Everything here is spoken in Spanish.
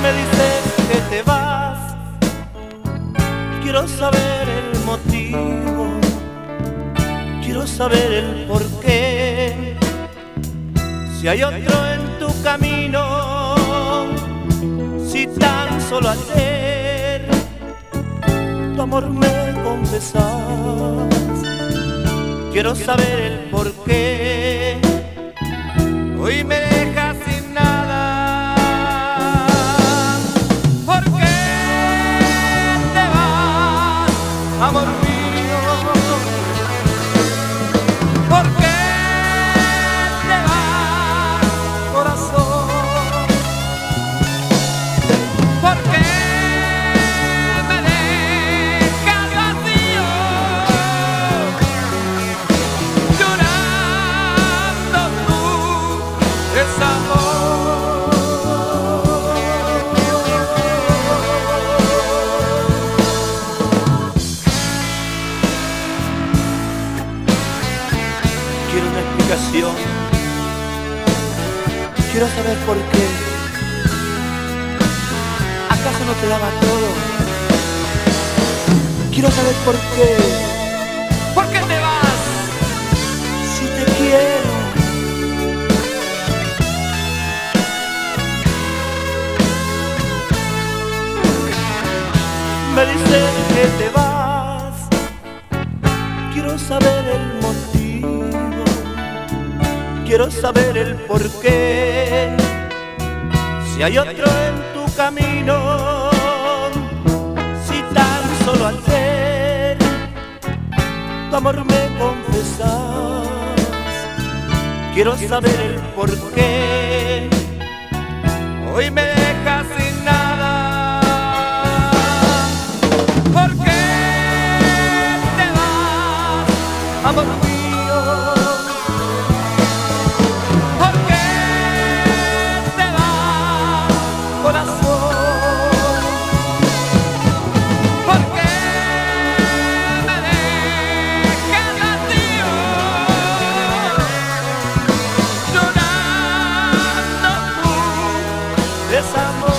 me dices que te vas, quiero saber el motivo, quiero saber el porqué. Si hay otro en tu camino, si tan solo ayer tu amor me confesas, quiero saber el porqué. Hoy me dejas sin nada. ¿Por qué te vas, amor mío? ¿Por qué te vas, corazón? ¿Por qué me dejas vacío, llorando tu desamor? Quiero una explicación, quiero saber por qué. ¿Acaso no te daba todo? Quiero saber por qué. ¿Por qué te vas? Si te quiero. Me dices que te vas, quiero saber el motivo, quiero saber el porqué. Si hay otro en tu camino, si tan solo ayer tu amor me confesas, quiero saber el porqué. Hoy me dejas sin nada. ¿Por qué te vas, amor mío? ¿Por qué te vas, corazón? ¿Por qué me dejas vacío, llorando tu desamor?